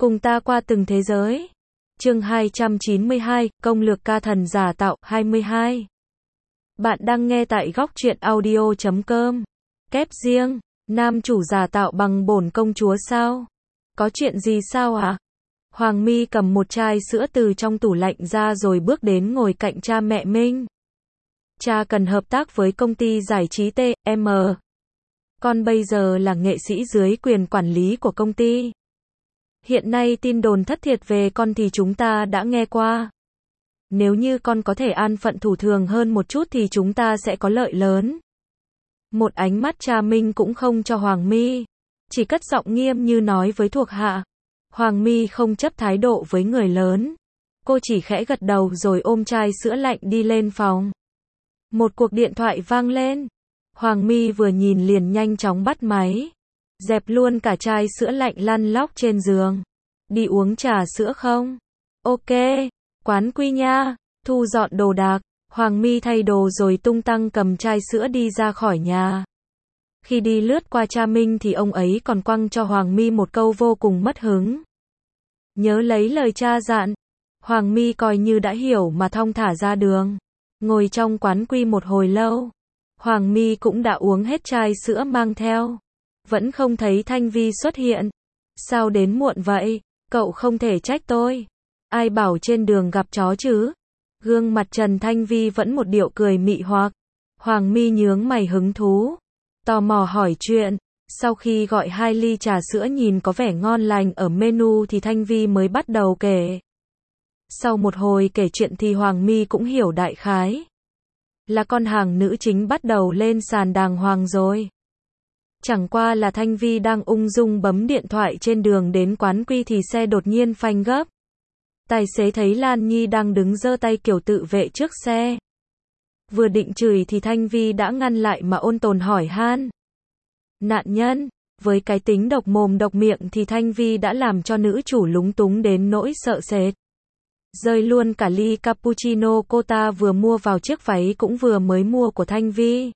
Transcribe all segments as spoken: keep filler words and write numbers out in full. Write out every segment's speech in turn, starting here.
Cùng ta qua từng thế giới. Chương hai trăm chín mươi hai, công lược ca thần giả tạo, hai mươi hai. Bạn đang nghe tại góc truyện audio chấm com. Kép riêng, nam chủ giả tạo bằng bổn công chúa sao? Có chuyện gì sao ạ? À? Hoàng My cầm một chai sữa từ trong tủ lạnh ra rồi bước đến ngồi cạnh cha mẹ Minh. Cha cần hợp tác với công ty giải trí tê em. Con bây giờ là nghệ sĩ dưới quyền quản lý của công ty. Hiện nay tin đồn thất thiệt về con thì chúng ta đã nghe qua. Nếu như con có thể an phận thủ thường hơn một chút thì chúng ta sẽ có lợi lớn. Một ánh mắt cha Minh cũng không cho Hoàng My, chỉ cất giọng nghiêm như nói với thuộc hạ. Hoàng My không chấp thái độ với người lớn. Cô chỉ khẽ gật đầu rồi ôm chai sữa lạnh đi lên phòng. Một cuộc điện thoại vang lên. Hoàng My vừa nhìn liền nhanh chóng bắt máy. Dẹp luôn cả chai sữa lạnh lăn lóc trên giường. Đi uống trà sữa không? Ok, quán Quy nha. Thu dọn đồ đạc. Hoàng My thay đồ rồi tung tăng cầm chai sữa đi ra khỏi nhà. Khi đi lướt qua cha Minh thì ông ấy còn quăng cho Hoàng My một câu vô cùng mất hứng. Nhớ lấy lời cha dặn. Hoàng My coi như đã hiểu mà thong thả ra đường. Ngồi trong quán Quy một hồi lâu. Hoàng My cũng đã uống hết chai sữa mang theo. Vẫn không thấy Thanh Vi xuất hiện. Sao đến muộn vậy? Cậu không thể trách tôi. Ai bảo trên đường gặp chó chứ? Gương mặt Trần Thanh Vi vẫn một điệu cười mị hoặc. Hoàng My nhướng mày hứng thú. Tò mò hỏi chuyện. Sau khi gọi hai ly trà sữa nhìn có vẻ ngon lành ở menu thì Thanh Vi mới bắt đầu kể. Sau một hồi kể chuyện thì Hoàng My cũng hiểu đại khái. Là con hàng nữ chính bắt đầu lên sàn đàng hoàng rồi. Chẳng qua là Thanh Vi đang ung dung bấm điện thoại trên đường đến quán Quy thì xe đột nhiên phanh gấp. Tài xế thấy Lan Nhi đang đứng giơ tay kiểu tự vệ trước xe. Vừa định chửi thì Thanh Vi đã ngăn lại mà ôn tồn hỏi han. Nạn nhân, với cái tính độc mồm độc miệng thì Thanh Vi đã làm cho nữ chủ lúng túng đến nỗi sợ sệt. Rơi luôn cả ly cappuccino cô ta vừa mua vào chiếc váy cũng vừa mới mua của Thanh Vi.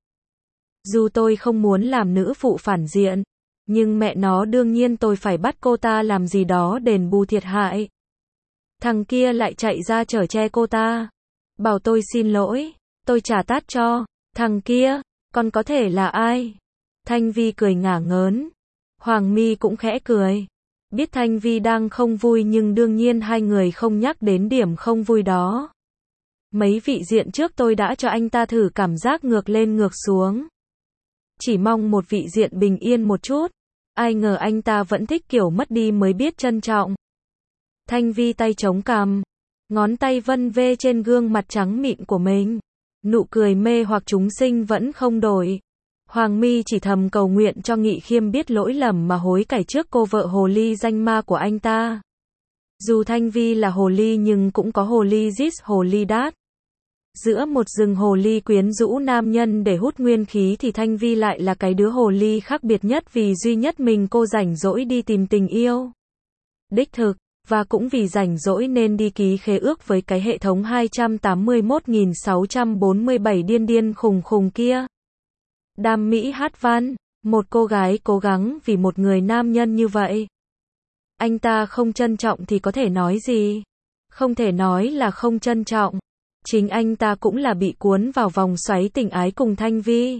Dù tôi không muốn làm nữ phụ phản diện, nhưng mẹ nó đương nhiên tôi phải bắt cô ta làm gì đó đền bù thiệt hại. Thằng kia lại chạy ra chở che cô ta. Bảo tôi xin lỗi, tôi trả tát cho. Thằng kia, còn có thể là ai? Thanh Vi cười ngả ngớn. Hoàng My cũng khẽ cười. Biết Thanh Vi đang không vui nhưng đương nhiên hai người không nhắc đến điểm không vui đó. Mấy vị diện trước tôi đã cho anh ta thử cảm giác ngược lên ngược xuống. Chỉ mong một vị diện bình yên một chút. Ai ngờ anh ta vẫn thích kiểu mất đi mới biết trân trọng. Thanh Vi tay chống cằm, ngón tay vân vê trên gương mặt trắng mịn của mình. Nụ cười mê hoặc chúng sinh vẫn không đổi. Hoàng My chỉ thầm cầu nguyện cho Nghị Khiêm biết lỗi lầm mà hối cải trước cô vợ hồ ly danh ma của anh ta. Dù Thanh Vi là hồ ly nhưng cũng có hồ ly Zis hồ ly đát. Giữa một rừng hồ ly quyến rũ nam nhân để hút nguyên khí thì Thanh Vi lại là cái đứa hồ ly khác biệt nhất vì duy nhất mình cô rảnh rỗi đi tìm tình yêu. Đích thực, và cũng vì rảnh rỗi nên đi ký khế ước với cái hệ thống hai trăm tám mươi mốt nghìn sáu trăm bốn mươi bảy điên điên khùng khùng kia. Đam mỹ hát văn, một cô gái cố gắng vì một người nam nhân như vậy. Anh ta không trân trọng thì có thể nói gì? Không thể nói là không trân trọng. Chính anh ta cũng là bị cuốn vào vòng xoáy tình ái cùng Thanh Vi.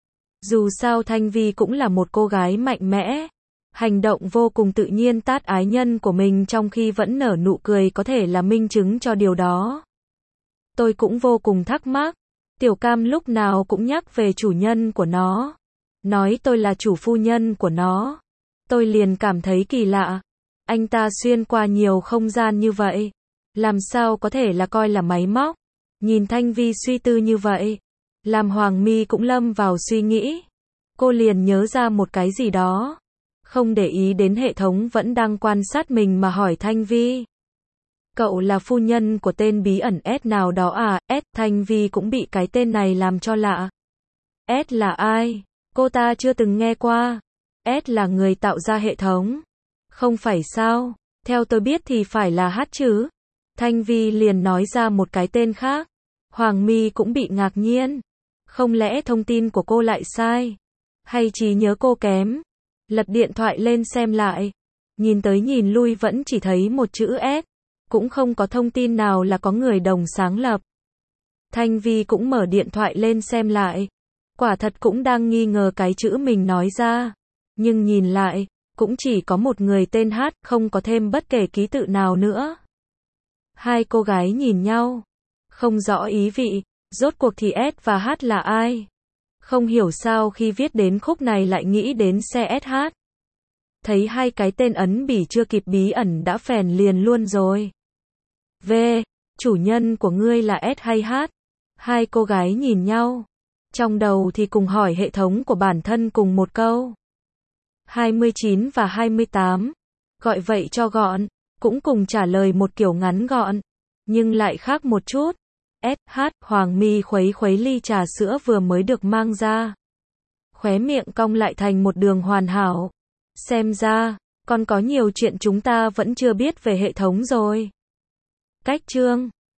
Dù sao Thanh Vi cũng là một cô gái mạnh mẽ. Hành động vô cùng tự nhiên tát ái nhân của mình trong khi vẫn nở nụ cười có thể là minh chứng cho điều đó. Tôi cũng vô cùng thắc mắc. Tiểu Cam lúc nào cũng nhắc về chủ nhân của nó. Nói tôi là chủ phu nhân của nó. Tôi liền cảm thấy kỳ lạ. Anh ta xuyên qua nhiều không gian như vậy. Làm sao có thể là coi là máy móc? Nhìn Thanh Vi suy tư như vậy. Làm Hoàng My cũng lâm vào suy nghĩ. Cô liền nhớ ra một cái gì đó. Không để ý đến hệ thống vẫn đang quan sát mình mà hỏi Thanh Vi. Cậu là phu nhân của tên bí ẩn S nào đó à? S, Thanh Vi cũng bị cái tên này làm cho lạ. S là ai? Cô ta chưa từng nghe qua. S là người tạo ra hệ thống. Không phải sao? Theo tôi biết thì phải là H chứ. Thanh Vi liền nói ra một cái tên khác. Hoàng My cũng bị ngạc nhiên. Không lẽ thông tin của cô lại sai? Hay trí nhớ cô kém? Lật điện thoại lên xem lại. Nhìn tới nhìn lui vẫn chỉ thấy một chữ S, cũng không có thông tin nào là có người đồng sáng lập. Thanh Vi cũng mở điện thoại lên xem lại. Quả thật cũng đang nghi ngờ cái chữ mình nói ra. Nhưng nhìn lại, cũng chỉ có một người tên H, không có thêm bất kể ký tự nào nữa. Hai cô gái nhìn nhau, không rõ ý vị, rốt cuộc thì S và H là ai? Không hiểu sao khi viết đến khúc này lại nghĩ đến xe ét hát. Thấy hai cái tên ấn bỉ chưa kịp bí ẩn đã phèn liền luôn rồi. V, chủ nhân của ngươi là S hay H? Hai cô gái nhìn nhau. Trong đầu thì cùng hỏi hệ thống của bản thân cùng một câu. hai mươi chín và hai mươi tám. Gọi vậy cho gọn, cũng cùng trả lời một kiểu ngắn gọn, nhưng lại khác một chút. S, H, Hoàng Mi khuấy khuấy ly trà sữa vừa mới được mang ra. Khóe miệng cong lại thành một đường hoàn hảo. Xem ra, còn có nhiều chuyện chúng ta vẫn chưa biết về hệ thống rồi. Cách chương